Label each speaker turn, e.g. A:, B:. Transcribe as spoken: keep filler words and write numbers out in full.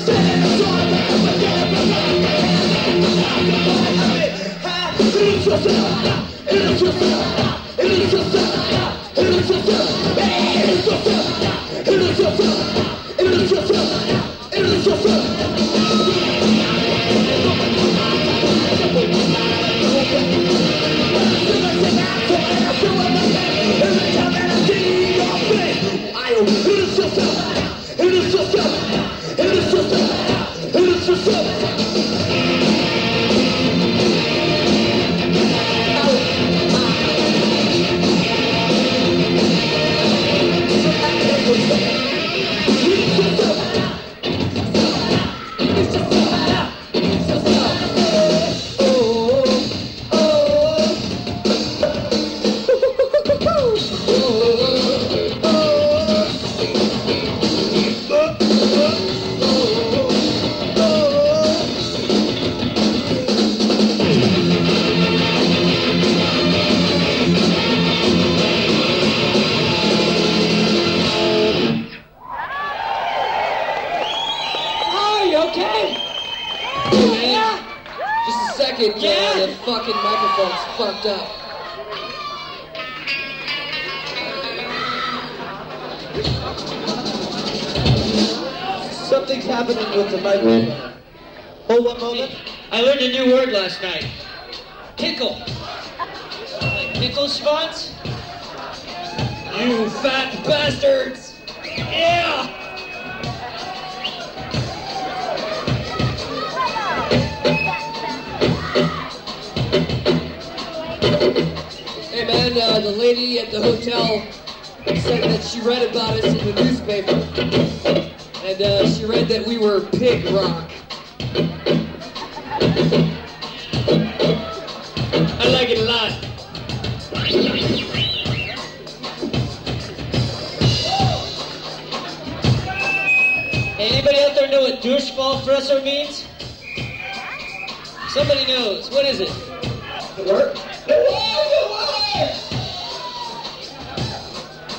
A: Yeah, the fucking microphone's fucked up.
B: Something's happening with the microphone. Hold one moment.
C: I learned a new word last night. Pickle. Like pickle schwanz? You fat bastards! Yeah!
A: Hey man, uh, the lady at the hotel said that she read about us in the newspaper. And uh, she read that we were pig rock.
C: I like it a lot. Anybody out there know what doucheball fresser means? Somebody knows. What is it?
B: Work?